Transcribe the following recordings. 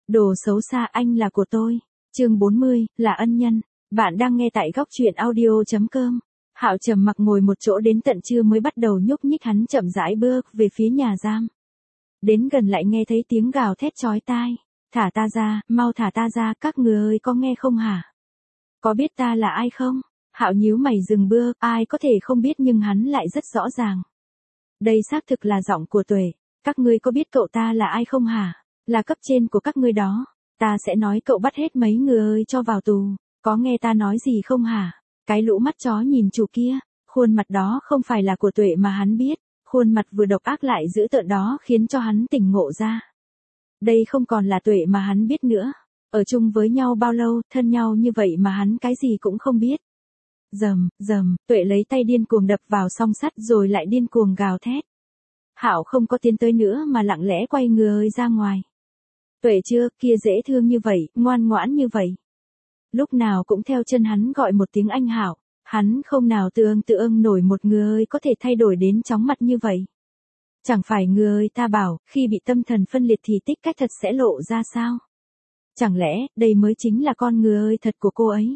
Đồ xấu xa, anh là của tôi. Chương 40, là ân nhân. Bạn đang nghe tại góc truyện audio.com. Hạo trầm mặc ngồi một chỗ đến tận trưa mới bắt đầu nhúc nhích, hắn chậm rãi bước về phía nhà giam. Đến gần lại nghe thấy tiếng gào thét chói tai. Thả ta ra, mau thả ta ra, các người ơi, có nghe không hả? Có biết ta là ai không? Hạo nhíu mày dừng bước, ai có thể không biết, nhưng hắn lại rất rõ ràng. Đây xác thực là giọng của Tuệ. Các ngươi có biết cậu ta là ai không hả? Là cấp trên của các ngươi đó. Ta sẽ nói cậu bắt hết mấy người ơi cho vào tù. Có nghe ta nói gì không hả? Cái lũ mắt chó nhìn chủ kia. Khuôn mặt đó không phải là của Tuệ mà hắn biết. Khuôn mặt vừa độc ác lại dữ tợn đó khiến cho hắn tỉnh ngộ ra. Đây không còn là Tuệ mà hắn biết nữa. Ở chung với nhau bao lâu, thân nhau như vậy mà hắn cái gì cũng không biết. Rầm, rầm, Tuệ lấy tay điên cuồng đập vào song sắt rồi lại điên cuồng gào thét. Hạo không có tiến tới nữa mà lặng lẽ quay người ra ngoài. Tuệ chưa, kia dễ thương như vậy, ngoan ngoãn như vậy. Lúc nào cũng theo chân hắn gọi một tiếng anh Hạo, hắn không nào tưởng tượng nổi một người có thể thay đổi đến chóng mặt như vậy. Chẳng phải người ta bảo, khi bị tâm thần phân liệt thì tích cách thật sẽ lộ ra sao? Chẳng lẽ, đây mới chính là con người thật của cô ấy?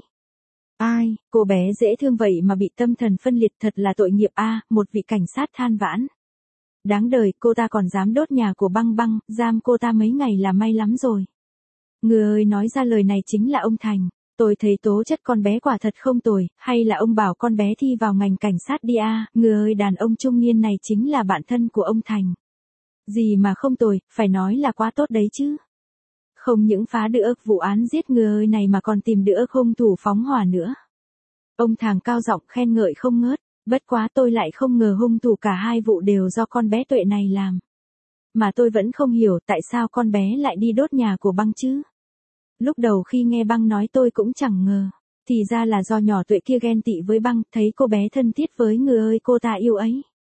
Ai, cô bé dễ thương vậy mà bị tâm thần phân liệt, thật là tội nghiệp a, một vị cảnh sát than vãn. Đáng đời, cô ta còn dám đốt nhà của Băng Băng, giam cô ta mấy ngày là may lắm rồi. Người nói ra lời này chính là ông Thành. Tôi thấy tố chất con bé quả thật không tồi, hay là ông bảo con bé thi vào ngành cảnh sát đi a, người đàn ông trung niên này chính là bạn thân của ông Thành. Gì mà không tồi, phải nói là quá tốt đấy chứ. Không những phá được vụ án giết người này mà còn tìm được hung thủ phóng hỏa nữa. Ông Thành cao giọng khen ngợi không ngớt, bất quá tôi lại không ngờ hung thủ cả hai vụ đều do con bé Tuệ này làm. Mà tôi vẫn không hiểu tại sao con bé lại đi đốt nhà của Băng chứ. Lúc đầu khi nghe Băng nói tôi cũng chẳng ngờ, thì ra là do nhỏ Tuệ kia ghen tị với Băng, thấy cô bé thân thiết với người ơi cô ta yêu ấy.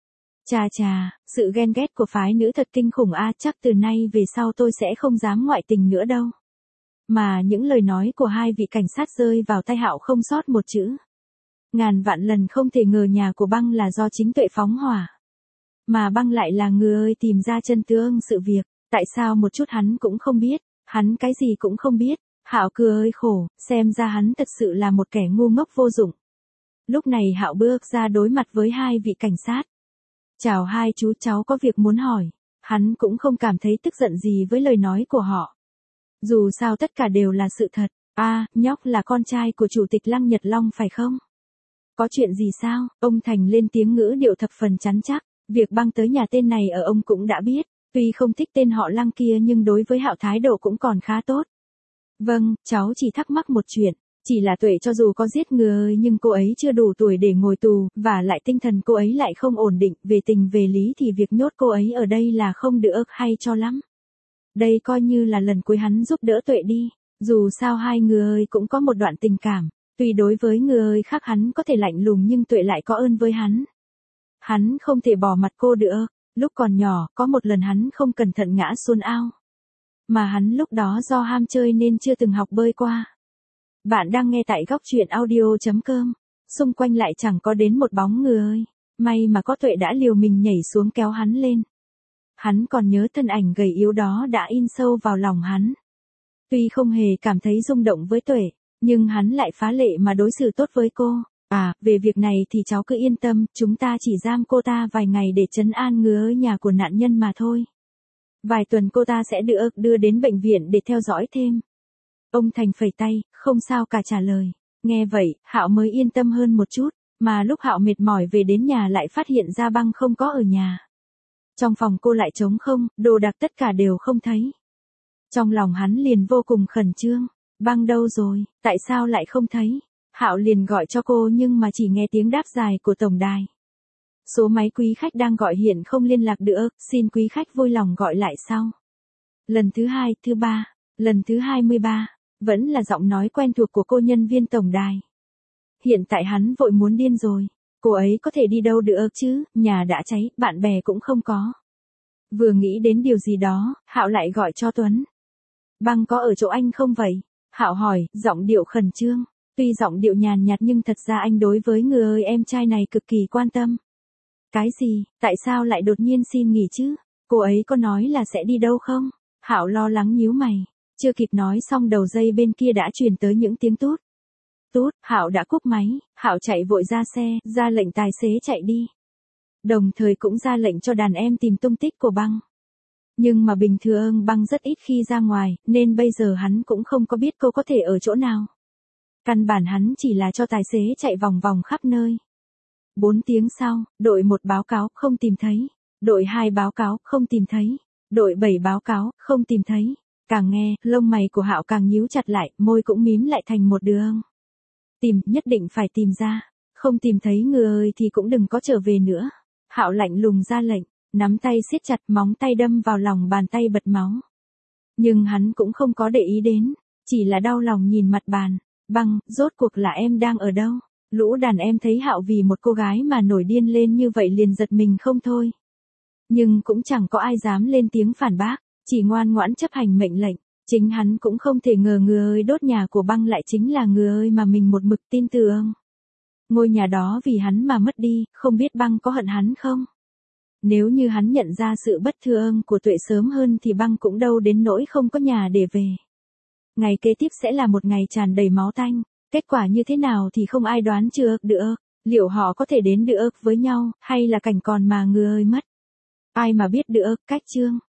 Chà chà, sự ghen ghét của phái nữ thật kinh khủng a, chắc từ nay về sau tôi sẽ không dám ngoại tình nữa đâu. Mà những lời nói của hai vị cảnh sát rơi vào tai Hạo không sót một chữ. Ngàn vạn lần không thể ngờ nhà của Băng là do chính Tuệ phóng hỏa. Mà Băng lại là người tìm ra chân tướng sự việc, tại sao một chút hắn cũng không biết, hắn cái gì cũng không biết. Hạo cười khổ, xem ra hắn thật sự là một kẻ ngu ngốc vô dụng. Lúc này Hạo bước ra đối mặt với hai vị cảnh sát. Chào hai chú, cháu có việc muốn hỏi. Hắn cũng không cảm thấy tức giận gì với lời nói của họ. Dù sao tất cả đều là sự thật. Nhóc là con trai của chủ tịch Lăng Nhật Long phải không? Có chuyện gì sao? Ông Thành lên tiếng ngữ điệu thập phần chắn chắc. Việc Băng tới nhà tên này ở ông cũng đã biết. Tuy không thích tên họ Lăng kia nhưng đối với Hạo thái độ cũng còn khá tốt. Vâng, cháu chỉ thắc mắc một chuyện. Chỉ là Tuệ cho dù có giết người nhưng cô ấy chưa đủ tuổi để ngồi tù, và lại tinh thần cô ấy lại không ổn định, về tình về lý thì việc nhốt cô ấy ở đây là không được hay cho lắm. Đây coi như là lần cuối hắn giúp đỡ Tuệ đi, dù sao hai người cũng có một đoạn tình cảm, tuy đối với người khác hắn có thể lạnh lùng nhưng Tuệ lại có ơn với hắn. Hắn không thể bỏ mặt cô được, lúc còn nhỏ, có một lần hắn không cẩn thận ngã xuống ao. Mà hắn lúc đó do ham chơi nên chưa từng học bơi qua. Bạn đang nghe tại góc truyện audio.com. Xung quanh lại chẳng có đến một bóng người. May mà có Tuệ đã liều mình nhảy xuống kéo hắn lên. Hắn còn nhớ thân ảnh gầy yếu đó đã in sâu vào lòng hắn. Tuy không hề cảm thấy rung động với Tuệ, nhưng hắn lại phá lệ mà đối xử tốt với cô. Về việc này thì cháu cứ yên tâm, chúng ta chỉ giam cô ta vài ngày để trấn an người nhà của nạn nhân mà thôi. Vài tuần cô ta sẽ được đưa đến bệnh viện để theo dõi thêm. Ông Thành phẩy tay, không sao cả trả lời. Nghe vậy, Hạo mới yên tâm hơn một chút, mà lúc Hạo mệt mỏi về đến nhà lại phát hiện ra Băng không có ở nhà. Trong phòng cô lại trống không, đồ đạc tất cả đều không thấy. Trong lòng hắn liền vô cùng khẩn trương, Băng đâu rồi, tại sao lại không thấy? Hạo liền gọi cho cô nhưng mà chỉ nghe tiếng đáp dài của tổng đài. Số máy quý khách đang gọi hiện không liên lạc được, xin quý khách vui lòng gọi lại sau. Lần thứ 2, thứ 3, lần thứ 23. Vẫn là giọng nói quen thuộc của cô nhân viên tổng đài. Hiện tại hắn vội muốn điên rồi. Cô ấy có thể đi đâu được chứ, nhà đã cháy, bạn bè cũng không có. Vừa nghĩ đến điều gì đó, Hạo lại gọi cho Tuấn. Băng có ở chỗ anh không vậy? Hạo hỏi, giọng điệu khẩn trương. Tuy giọng điệu nhàn nhạt nhưng thật ra anh đối với người em trai này cực kỳ quan tâm. Cái gì, tại sao lại đột nhiên xin nghỉ chứ? Cô ấy có nói là sẽ đi đâu không? Hạo lo lắng nhíu mày. Chưa kịp nói xong đầu dây bên kia đã truyền tới những tiếng tút. Tút, Hạo đã cúp máy, Hạo chạy vội ra xe, ra lệnh tài xế chạy đi. Đồng thời cũng ra lệnh cho đàn em tìm tung tích của Băng. Nhưng mà bình thường Băng rất ít khi ra ngoài, nên bây giờ hắn cũng không có biết cô có thể ở chỗ nào. Căn bản hắn chỉ là cho tài xế chạy vòng vòng khắp nơi. 4 tiếng sau, đội 1 báo cáo không tìm thấy. Đội 2 báo cáo không tìm thấy. Đội 7 báo cáo không tìm thấy. Càng nghe, lông mày của Hạo càng nhíu chặt lại, môi cũng mím lại thành một đường. Tìm, nhất định phải tìm ra. Không tìm thấy người ơi thì cũng đừng có trở về nữa. Hạo lạnh lùng ra lệnh, nắm tay siết chặt, móng tay đâm vào lòng bàn tay bật máu. Nhưng hắn cũng không có để ý đến, chỉ là đau lòng nhìn mặt bàn. Băng, rốt cuộc là em đang ở đâu? Lũ đàn em thấy Hạo vì một cô gái mà nổi điên lên như vậy liền giật mình không thôi. Nhưng cũng chẳng có ai dám lên tiếng phản bác, chỉ ngoan ngoãn chấp hành mệnh lệnh. Chính hắn cũng không thể ngờ người ơi đốt nhà của Băng lại chính là người ơi mà mình một mực tin tưởng. Ngôi nhà đó vì hắn mà mất đi, không biết Băng có hận hắn không? Nếu như hắn nhận ra sự bất thường của Tuệ sớm hơn thì Băng cũng đâu đến nỗi không có nhà để về. Ngày kế tiếp sẽ là một ngày tràn đầy máu tanh, kết quả như thế nào thì không ai đoán chưa được, liệu họ có thể đến được với nhau, hay là cảnh còn mà người ơi mất. Ai mà biết được, cách chương.